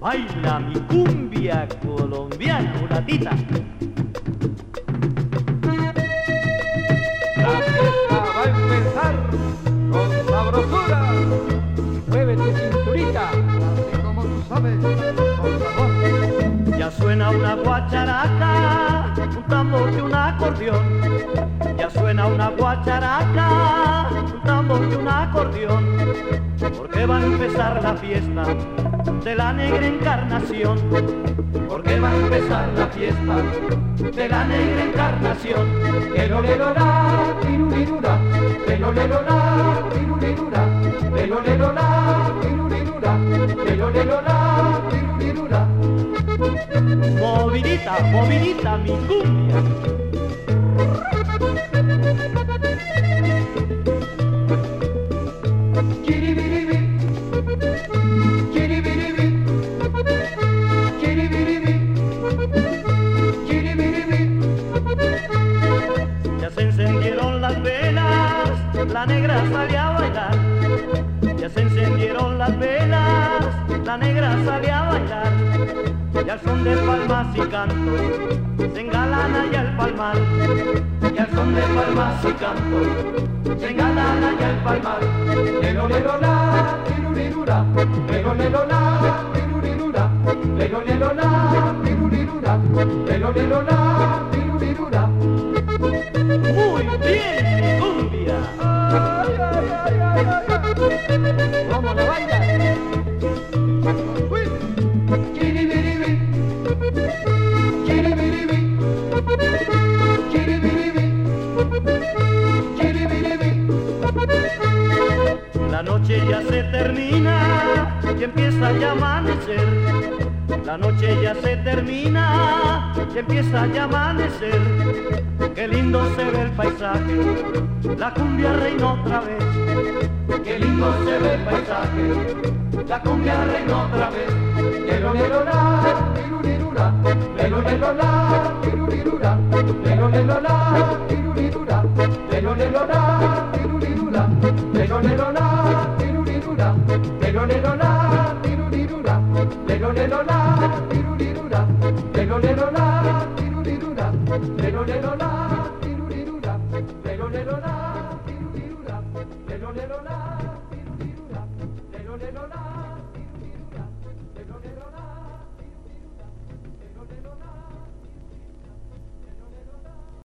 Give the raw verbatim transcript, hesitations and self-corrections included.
baila mi cumbia colombiana, mulatita. La fiesta va a empezar con sabrosura. Mueve tu cinturita, así como tú sabes, con sabor. Ya suena una guacharaca, un tambor y un acordeón. Ya suena una guacharaca, un tambor y un acordeón. Porque va a empezar la fiesta de la negra encarnación. Porque va a empezar la fiesta de la negra encarnación. Lelo, lelo, la, tirulirura. Lelo, lelo, la, tirulirura. Lelo, lelo, la, tirulirura. Lelo, lelo, la, tirulirura. Movidita, movidita mi cumbia. Chiribiribi, chiribiribi, chiribiribi, chiribiribi. Ya se encendieron las velas, la negra sale a bailar. Ya se encendieron las velas, la negra sale a bailar. Y al son de palmas y cantos se engalana ya el palmar. Y al son de palmas y cantos se engalana ya el palmar. Lelo, lelo, la, tirulirura. Lelo, lelo, la, tirulirura. Lelo, lelo, la, tirulirura. Lelo, lelo, la, tirulirura. Muy bien mi cumbia. Ay, ay, ay, ay, ay, ay. ¿Cómo la bailas? Uy. Chiribiribi, chiribiribi, chiribiribi, chiribiribi. La noche ya se termina y empieza ya a amanecer. La noche ya se termina y empieza ya a amanecer. Qué lindo se ve el paisaje, la cumbia reina otra vez. Qué lindo se ve el paisaje, la cumbia reina otra vez. Lelo, lelo, la, tirulirura. Lelo, lelo, la, tirulirura. Lelo, lelo, la, tirulirura. Lelo, lelo, la,